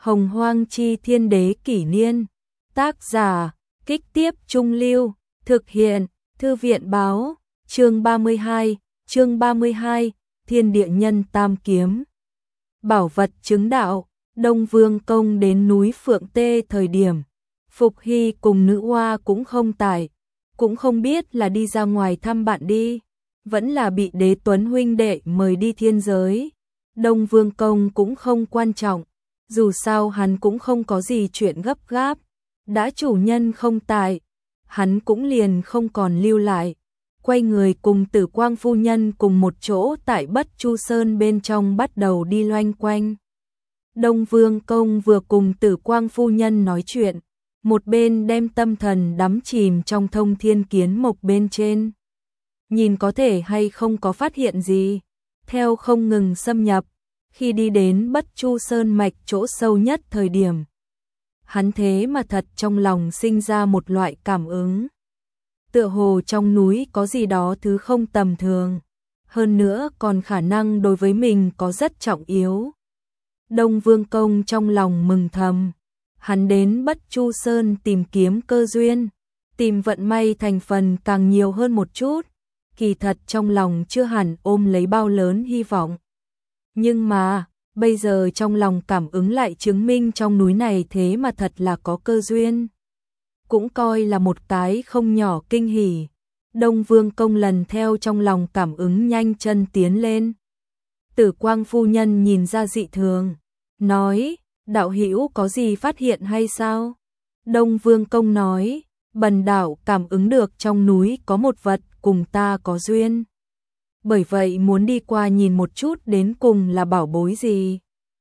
Hồng Hoang Chi Thiên Đế Kỷ Niên. Tác giả, Kích Tiếp Trung Lưu. Thực hiện, Thư viện Báo. Chương 32, Thiên Địa Nhân Tam Kiếm. Bảo vật chứng đạo. Đông Vương Công đến núi Phượng Tê thời điểm Phục Hy cùng nữ oa cũng không tại, cũng không biết là đi ra ngoài thăm bạn đi, vẫn là bị Đế Tuấn huynh đệ mời đi thiên giới. Đông Vương Công cũng không quan trọng, dù sao hắn cũng không có gì chuyện gấp gáp, đã chủ nhân không tại, hắn cũng liền không còn lưu lại, quay người cùng Tử Quang phu nhân cùng một chỗ tại Bất Chu Sơn bên trong bắt đầu đi loanh quanh. Đông Vương Công vừa cùng Tử Quang phu nhân nói chuyện, một bên đem tâm thần đắm chìm trong Thông Thiên Kiến Mộc bên trên. Nhìn có thể hay không có phát hiện gì, theo không ngừng xâm nhập, khi đi đến Bất Chu Sơn mạch chỗ sâu nhất thời điểm. Hắn thế mà thật trong lòng sinh ra một loại cảm ứng. Tựa hồ trong núi có gì đó thứ không tầm thường, hơn nữa còn khả năng đối với mình có rất trọng yếu. Đông Vương Công trong lòng mừng thầm, hắn đến Bất Chu Sơn tìm kiếm cơ duyên, tìm vận may thành phần càng nhiều hơn một chút, kỳ thật trong lòng chưa hẳn ôm lấy bao lớn hy vọng. Nhưng mà, bây giờ trong lòng cảm ứng lại chứng minh trong núi này thế mà thật là có cơ duyên. Cũng coi là một cái không nhỏ kinh hỉ. Đông Vương Công lần theo trong lòng cảm ứng nhanh chân tiến lên. Tử Quang phu nhân nhìn ra dị thường, nói, đạo hữu có gì phát hiện hay sao? Đông Vương Công nói, bần đạo cảm ứng được trong núi có một vật cùng ta có duyên. Bởi vậy muốn đi qua nhìn một chút đến cùng là bảo bối gì.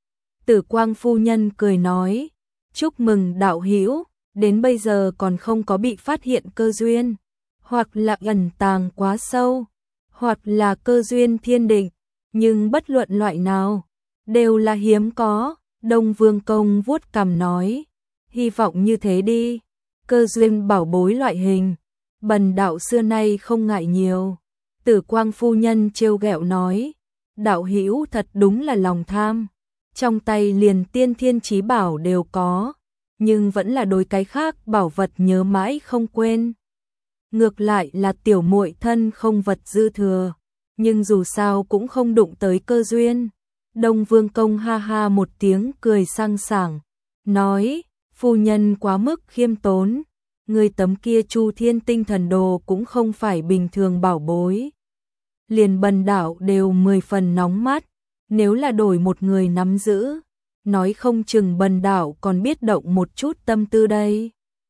Tử Quang phu nhân cười nói, chúc mừng đạo hữu, đến bây giờ còn không có bị phát hiện cơ duyên, hoặc là ẩn tàng quá sâu, hoặc là cơ duyên thiên định, nhưng bất luận loại nào, đều là hiếm có. Đông Vương Công vuốt cằm nói, hy vọng như thế đi, cơ duyên bảo bối loại hình, bần đạo xưa nay không ngại nhiều. Tử Quang phu nhân trêu ghẹo nói, đạo hữu thật đúng là lòng tham, trong tay liền tiên thiên chí bảo đều có, nhưng vẫn là đối cái khác bảo vật nhớ mãi không quên. Ngược lại là tiểu muội thân không vật dư thừa, nhưng dù sao cũng không đụng tới cơ duyên. Đông Vương Công ha ha một tiếng cười sang sảng, nói, phu nhân quá mức khiêm tốn, người tấm kia Chu Thiên Tinh Thần Đồ cũng không phải bình thường bảo bối. Liền bần đạo đều 10 phần nóng mắt, nếu là đổi một người nắm giữ, nói không chừng bần đạo còn biết động một chút tâm tư đây.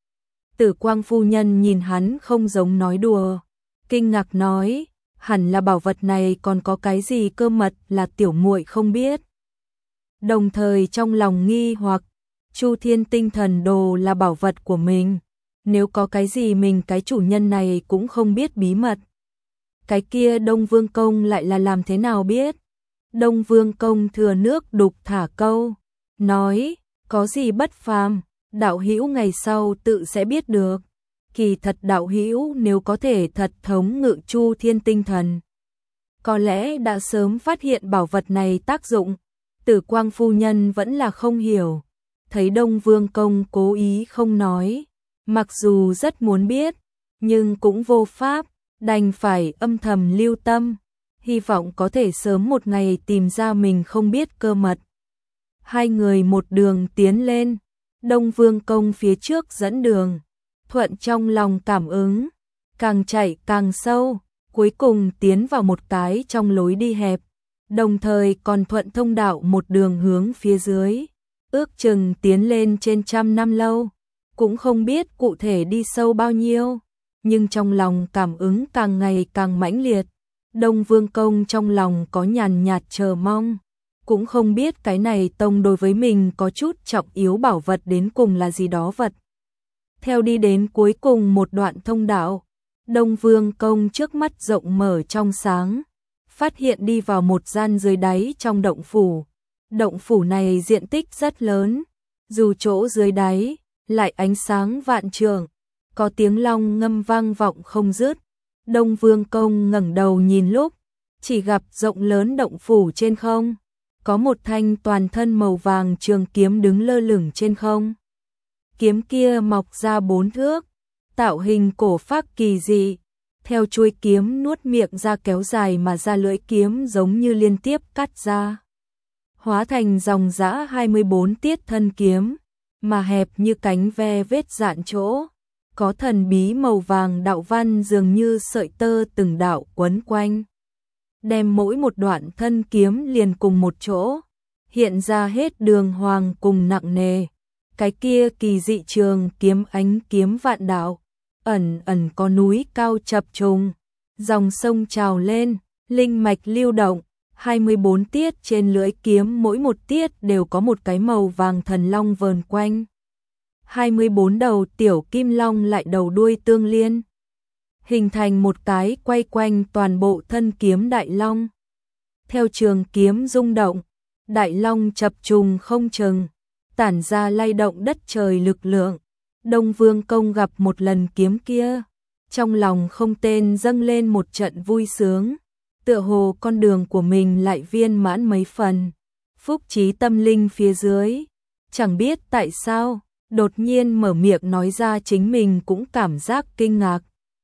Tử Quang phu nhân nhìn hắn không giống nói đùa, kinh ngạc nói, hẳn là bảo vật này còn có cái gì cơ mật là tiểu muội không biết. Đồng thời trong lòng nghi hoặc, Chu Thiên Tinh Thần Đồ là bảo vật của mình, nếu có cái gì mình cái chủ nhân này cũng không biết bí mật. Cái kia Đông Vương Công lại là làm thế nào biết? Đông Vương Công thừa nước đục thả câu, nói, có gì bất phàm, đạo hữu ngày sau tự sẽ biết được. Kỳ thật đạo hữu nếu có thể thật thống ngự Chu Thiên Tinh Thần, có lẽ đã sớm phát hiện bảo vật này tác dụng. Tử Quang phu nhân vẫn là không hiểu, thấy Đông Vương Công cố ý không nói, mặc dù rất muốn biết, nhưng cũng vô pháp, đành phải âm thầm lưu tâm, hy vọng có thể sớm một ngày tìm ra mình không biết cơ mật. Hai người một đường tiến lên, Đông Vương Công phía trước dẫn đường, thuận trong lòng cảm ứng, càng chạy càng sâu, cuối cùng tiến vào một cái trong lối đi hẹp, đồng thời còn thuận thông đạo một đường hướng phía dưới, ước chừng tiến lên trên 100 năm lâu, cũng không biết cụ thể đi sâu bao nhiêu, nhưng trong lòng cảm ứng càng ngày càng mãnh liệt. Đông Vương Công trong lòng có nhàn nhạt chờ mong, cũng không biết cái này tông đối với mình có chút trọng yếu bảo vật đến cùng là gì đó vật. Theo đi đến cuối cùng một đoạn thông đạo, Đông Vương Công trước mắt rộng mở trong sáng, phát hiện đi vào một gian dưới đáy trong động phủ. Động phủ này diện tích rất lớn, dù chỗ dưới đáy lại ánh sáng vạn trượng, có tiếng long ngâm vang vọng không dứt. Đông Vương Công ngẩng đầu nhìn lúc, chỉ gặp rộng lớn động phủ trên không, có một thanh toàn thân màu vàng trường kiếm đứng lơ lửng trên không. Kiếm kia mọc ra 4 thước, tạo hình cổ phác kỳ dị, theo chuôi kiếm nuốt miệng ra kéo dài mà ra lưỡi kiếm giống như liên tiếp cắt ra. Hóa thành dòng dã 24 tiết thân kiếm, mà hẹp như cánh ve vết dạn chỗ, có thần bí màu vàng đạo văn dường như sợi tơ từng đạo quấn quanh. Đem mỗi một đoạn thân kiếm liền cùng một chỗ, hiện ra hết đường hoàng cùng nặng nề. Cái kia kỳ dị trường kiếm ánh kiếm vạn đạo, ẩn ẩn có núi cao chập trùng, dòng sông trào lên, linh mạch lưu động, 24 tiết trên lưỡi kiếm mỗi một tiết đều có một cái màu vàng thần long vờn quanh. 24 đầu tiểu kim long lại đầu đuôi tương liên, hình thành một cái quay quanh toàn bộ thân kiếm đại long. Theo trường kiếm rung động, đại long chập trùng không chừng, tản ra lay động đất trời lực lượng. Đông Vương Công gặp một lần kiếm kia, trong lòng không tên dâng lên một trận vui sướng, tựa hồ con đường của mình lại viên mãn mấy phần. Phúc trí tâm linh phía dưới, chẳng biết tại sao, đột nhiên mở miệng nói ra chính mình cũng cảm giác kinh ngạc.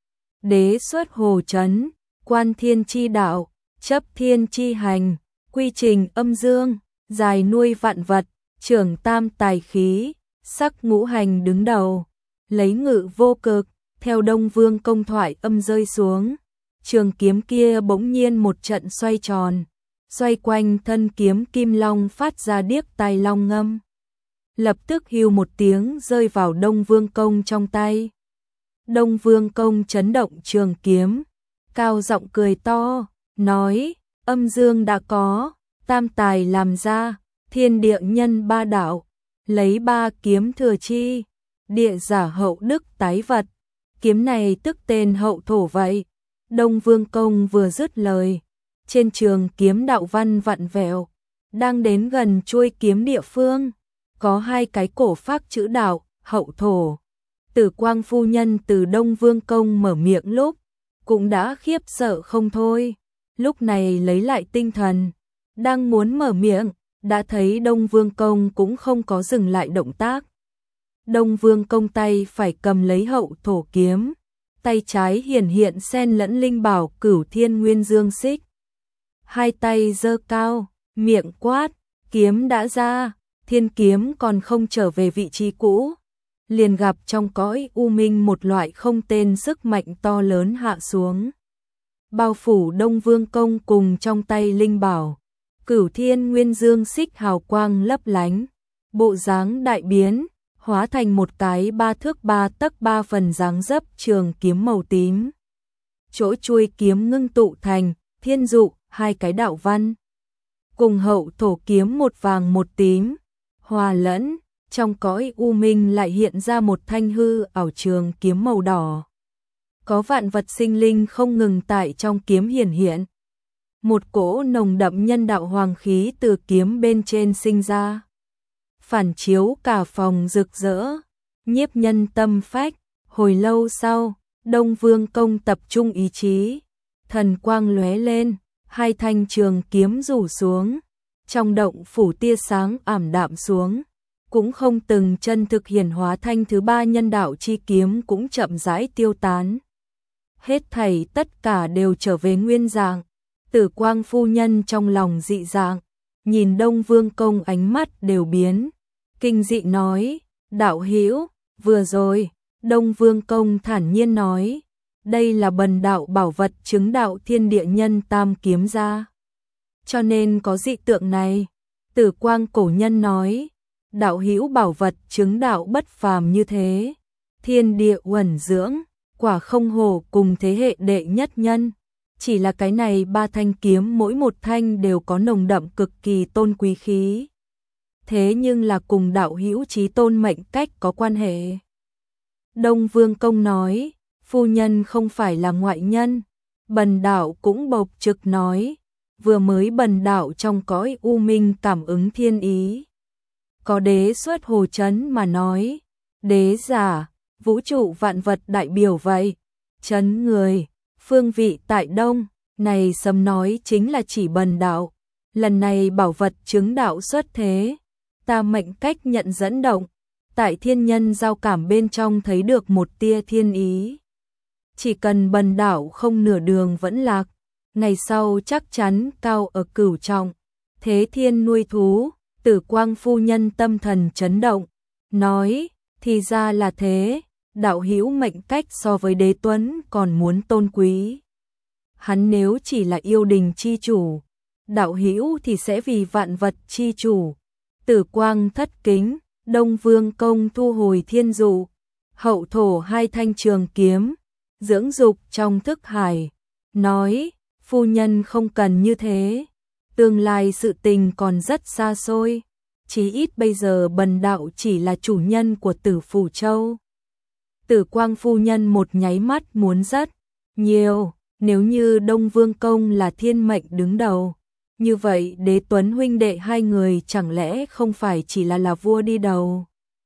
Đế xuất hồ trấn, quan thiên chi đạo, chấp thiên chi hành, quy trình âm dương, dài nuôi vạn vật, trưởng tam tài khí, sắc ngũ hành đứng đầu, lấy ngự vô cực. Theo Đông Vương Công thoại âm rơi xuống, trường kiếm kia bỗng nhiên một trận xoay tròn, xoay quanh thân kiếm kim long phát ra điếc tai long ngâm. Lập tức hưu một tiếng rơi vào Đông Vương Công trong tay. Đông Vương Công chấn động trường kiếm, cao giọng cười to, nói, âm dương đã có, tam tài làm ra, thiên địa nhân ba đạo, lấy ba kiếm thừa chi, địa giả hậu đức tái vật. Kiếm này tức tên hậu thổ vậy. Đông Vương Công vừa dứt lời, trên trường kiếm đạo văn vặn vẹo, đang đến gần chuôi kiếm địa phương, có hai cái cổ phác chữ đạo, hậu thổ. Tử Quang phu nhân từ Đông Vương Công mở miệng lúc, cũng đã khiếp sợ không thôi. Lúc này lấy lại tinh thần, đang muốn mở miệng, đã thấy Đông Vương Công cũng không có dừng lại động tác. Đông Vương Công tay phải cầm lấy hậu thổ kiếm, tay trái hiển hiện xen lẫn linh bảo Cửu Thiên Nguyên Dương Xích. Hai tay giơ cao, miệng quát, kiếm đã ra, thiên kiếm còn không trở về vị trí cũ, liền gặp trong cõi u minh một loại không tên sức mạnh to lớn hạ xuống, bao phủ Đông Vương Công cùng trong tay linh bảo Cửu Thiên Nguyên Dương Xích hào quang lấp lánh, bộ dáng đại biến, hóa thành một cái 3 thước 3 tấc 3 phần dáng dấp trường kiếm màu tím. Chỗ chuôi kiếm ngưng tụ thành thiên dụ, hai cái đạo văn, cùng hậu thổ kiếm một vàng một tím, hòa lẫn, trong cõi u minh lại hiện ra một thanh hư ảo trường kiếm màu đỏ. Có vạn vật sinh linh không ngừng tại trong kiếm hiển hiện. Một cỗ nồng đậm nhân đạo hoàng khí từ kiếm bên trên sinh ra, phản chiếu cả phòng rực rỡ, nhiếp nhân tâm phách. Hồi lâu sau, Đông Vương Công tập trung ý chí, thần quang lóe lên, hai thanh trường kiếm rủ xuống, trong động phủ tia sáng ảm đạm xuống, cũng không từng chân thực hiển hóa. Thanh thứ ba nhân đạo chi kiếm cũng chậm rãi tiêu tán. Hết thảy tất cả đều trở về nguyên dạng. Tử Quang phu nhân trong lòng dị dạng, nhìn Đông Vương Công ánh mắt đều biến, kinh dị nói, đạo hữu, vừa rồi, Đông Vương Công thản nhiên nói, đây là bần đạo bảo vật chứng đạo thiên địa nhân tam kiếm ra, cho nên có dị tượng này. Tử Quang cổ nhân nói, đạo hữu bảo vật chứng đạo bất phàm như thế, thiên địa uẩn dưỡng, quả không hổ cùng thế hệ đệ nhất nhân. Chỉ là cái này ba thanh kiếm mỗi một thanh đều có nồng đậm cực kỳ tôn quý khí. Thế nhưng là cùng đạo hữu chí tôn mệnh cách có quan hệ. Đông Vương Công nói, phu nhân không phải là ngoại nhân. Bần đạo cũng bộc trực nói, vừa mới bần đạo trong cõi u minh cảm ứng thiên ý. Có đế xuất hồ trấn mà nói, đế giả, vũ trụ vạn vật đại biểu vậy, trấn người. Phương vị tại đông, này sấm nói chính là chỉ bần đạo. lần này bảo vật chứng đạo xuất thế, ta mệnh cách nhận dẫn động, tại thiên nhân giao cảm bên trong thấy được một tia thiên ý. Chỉ cần bần đạo không nửa đường vẫn lạc, ngày sau chắc chắn cao ở cửu trọng, thế thiên nuôi thú. Tử Quang phu nhân tâm thần chấn động, nói, thì ra là thế, đạo hữu mệnh cách so với Đế Tuấn còn muốn tôn quý. Hắn nếu chỉ là yêu đình chi chủ, đạo hữu thì sẽ vì vạn vật chi chủ. Tử Quang thất kính, Đông Vương công thu hồi thiên dụ, hậu thổ hai thanh trường kiếm, dưỡng dục trong thức hải, nói, phu nhân không cần như thế. Tương lai sự tình còn rất xa xôi, chí ít bây giờ bần đạo chỉ là chủ nhân của Tử Phủ Châu. Tử Quang phu nhân một nháy mắt muốn rất nhiều, nếu như Đông Vương công là thiên mệnh đứng đầu, như vậy Đế Tuấn huynh đệ hai người chẳng lẽ không phải chỉ là vua đi đầu.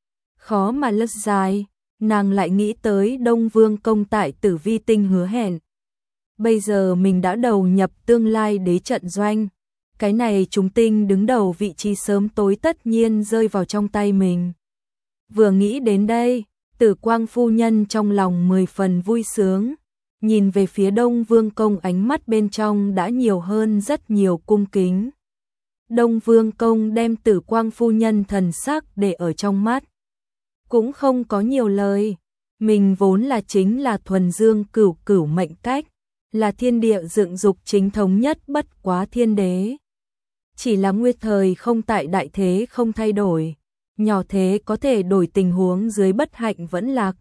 Khó mà lật dài, nàng lại nghĩ tới Đông Vương công tại Tử Vi Tinh hứa hẹn. Bây giờ mình đã đầu nhập tương lai đế trận doanh. Cái này chúng tinh đứng đầu vị trí sớm tối tất nhiên rơi vào trong tay mình. Vừa nghĩ đến đây, Tử Quang phu nhân trong lòng 10 phần vui sướng, nhìn về phía Đông Vương công ánh mắt bên trong đã nhiều hơn rất nhiều cung kính. Đông Vương công đem Tử Quang phu nhân thần sắc để ở trong mắt, cũng không có nhiều lời, mình vốn là chính là thuần dương cửu cửu mệnh cách, là thiên địa dựng dục chính thống nhất bất quá thiên đế. Chỉ là nguyên thời không tại đại thế không thay đổi, nhỏ thế có thể đổi tình huống dưới bất hạnh vẫn lạc.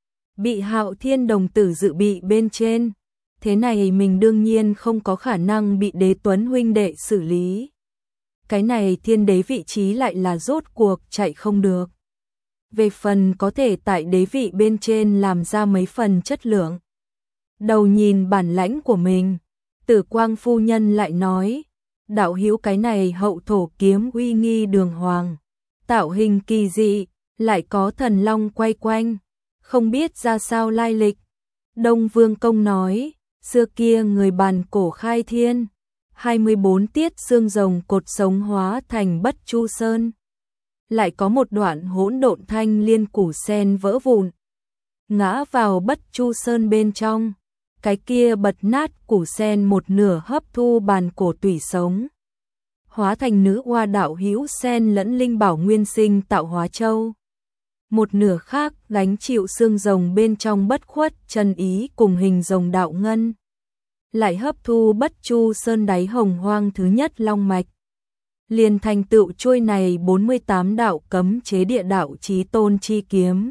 Bị Hạo Thiên đồng tử dự bị bên trên, thế này mình đương nhiên không có khả năng bị Đế Tuấn huynh đệ xử lý. Cái này thiên đế vị trí lại là rốt cuộc chạy không được. Về phần có thể tại đế vị bên trên làm ra mấy phần chất lượng. Đầu nhìn bản lãnh của mình, Tử Quang phu nhân lại nói, đạo hữu cái này hậu thổ kiếm uy nghi đường hoàng, tạo hình kỳ dị, lại có thần long quay quanh, không biết ra sao lai lịch. Đông Vương công nói, xưa kia người bàn cổ khai thiên, 24 tiết xương rồng cột sống hóa thành Bất Chu Sơn. Lại có một đoạn hỗn độn thanh liên củ sen vỡ vụn, ngã vào Bất Chu Sơn bên trong. Cái kia bật nát củ sen một nửa hấp thu bàn cổ tủy sống, hóa thành nữ hoa đạo hữu sen lẫn linh bảo nguyên sinh tạo hóa châu. Một nửa khác gánh chịu xương rồng bên trong bất khuất chân ý cùng hình rồng đạo ngân, lại hấp thu Bất Chu Sơn đáy hồng hoang thứ nhất long mạch, liền thành tựu chuôi này 48 đạo cấm chế địa đạo chí tôn chi kiếm.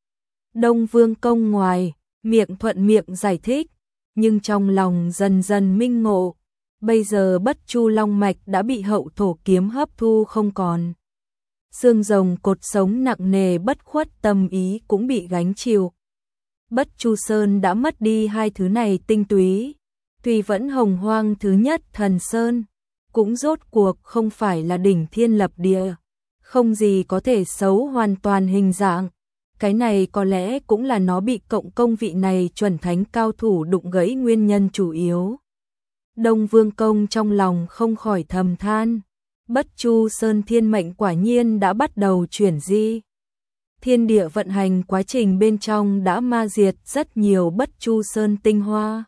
Đông Vương công ngoài miệng thuận miệng giải thích, nhưng trong lòng dần dần minh ngộ, bây giờ Bất Chu long mạch đã bị hậu thổ kiếm hấp thu không còn. Xương rồng cột sống nặng nề bất khuất tâm ý cũng bị gánh chịu. Bất Chu Sơn đã mất đi hai thứ này tinh túy, tuy vẫn hồng hoang thứ nhất thần sơn, cũng rốt cuộc không phải là đỉnh thiên lập địa, không gì có thể xấu hoàn toàn hình dạng. Cái này có lẽ cũng là nó bị cộng công vị này chuẩn thánh cao thủ đụng gãy nguyên nhân chủ yếu. Đông Vương công trong lòng không khỏi thầm than, Bất Chu Sơn thiên mệnh quả nhiên đã bắt đầu chuyển di. Thiên địa vận hành quá trình bên trong đã ma diệt rất nhiều Bất Chu Sơn tinh hoa.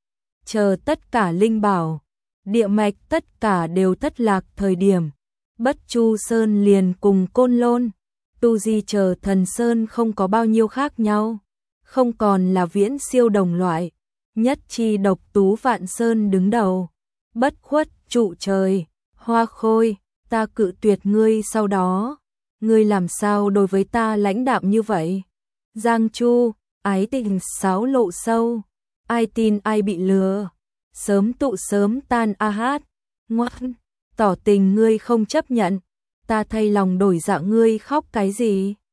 Chờ tất cả linh bảo, địa mạch tất cả đều thất lạc thời điểm, Bất Chu Sơn liền cùng Côn Lôn, Tu Di chờ thần sơn không có bao nhiêu khác nhau, không còn là viễn siêu đồng loại, nhất chi độc tú vạn sơn đứng đầu, bất khuất trụ trời, hoa khôi, ta cự tuyệt ngươi sau đó, ngươi làm sao đối với ta lãnh đạm như vậy? Giang Chu, ái tình sáo lộ sâu, ai tin ai bị lừa, sớm tụ sớm tan a hát, ngoan, tỏ tình ngươi không chấp nhận, ta thay lòng đổi dạ ngươi khóc cái gì?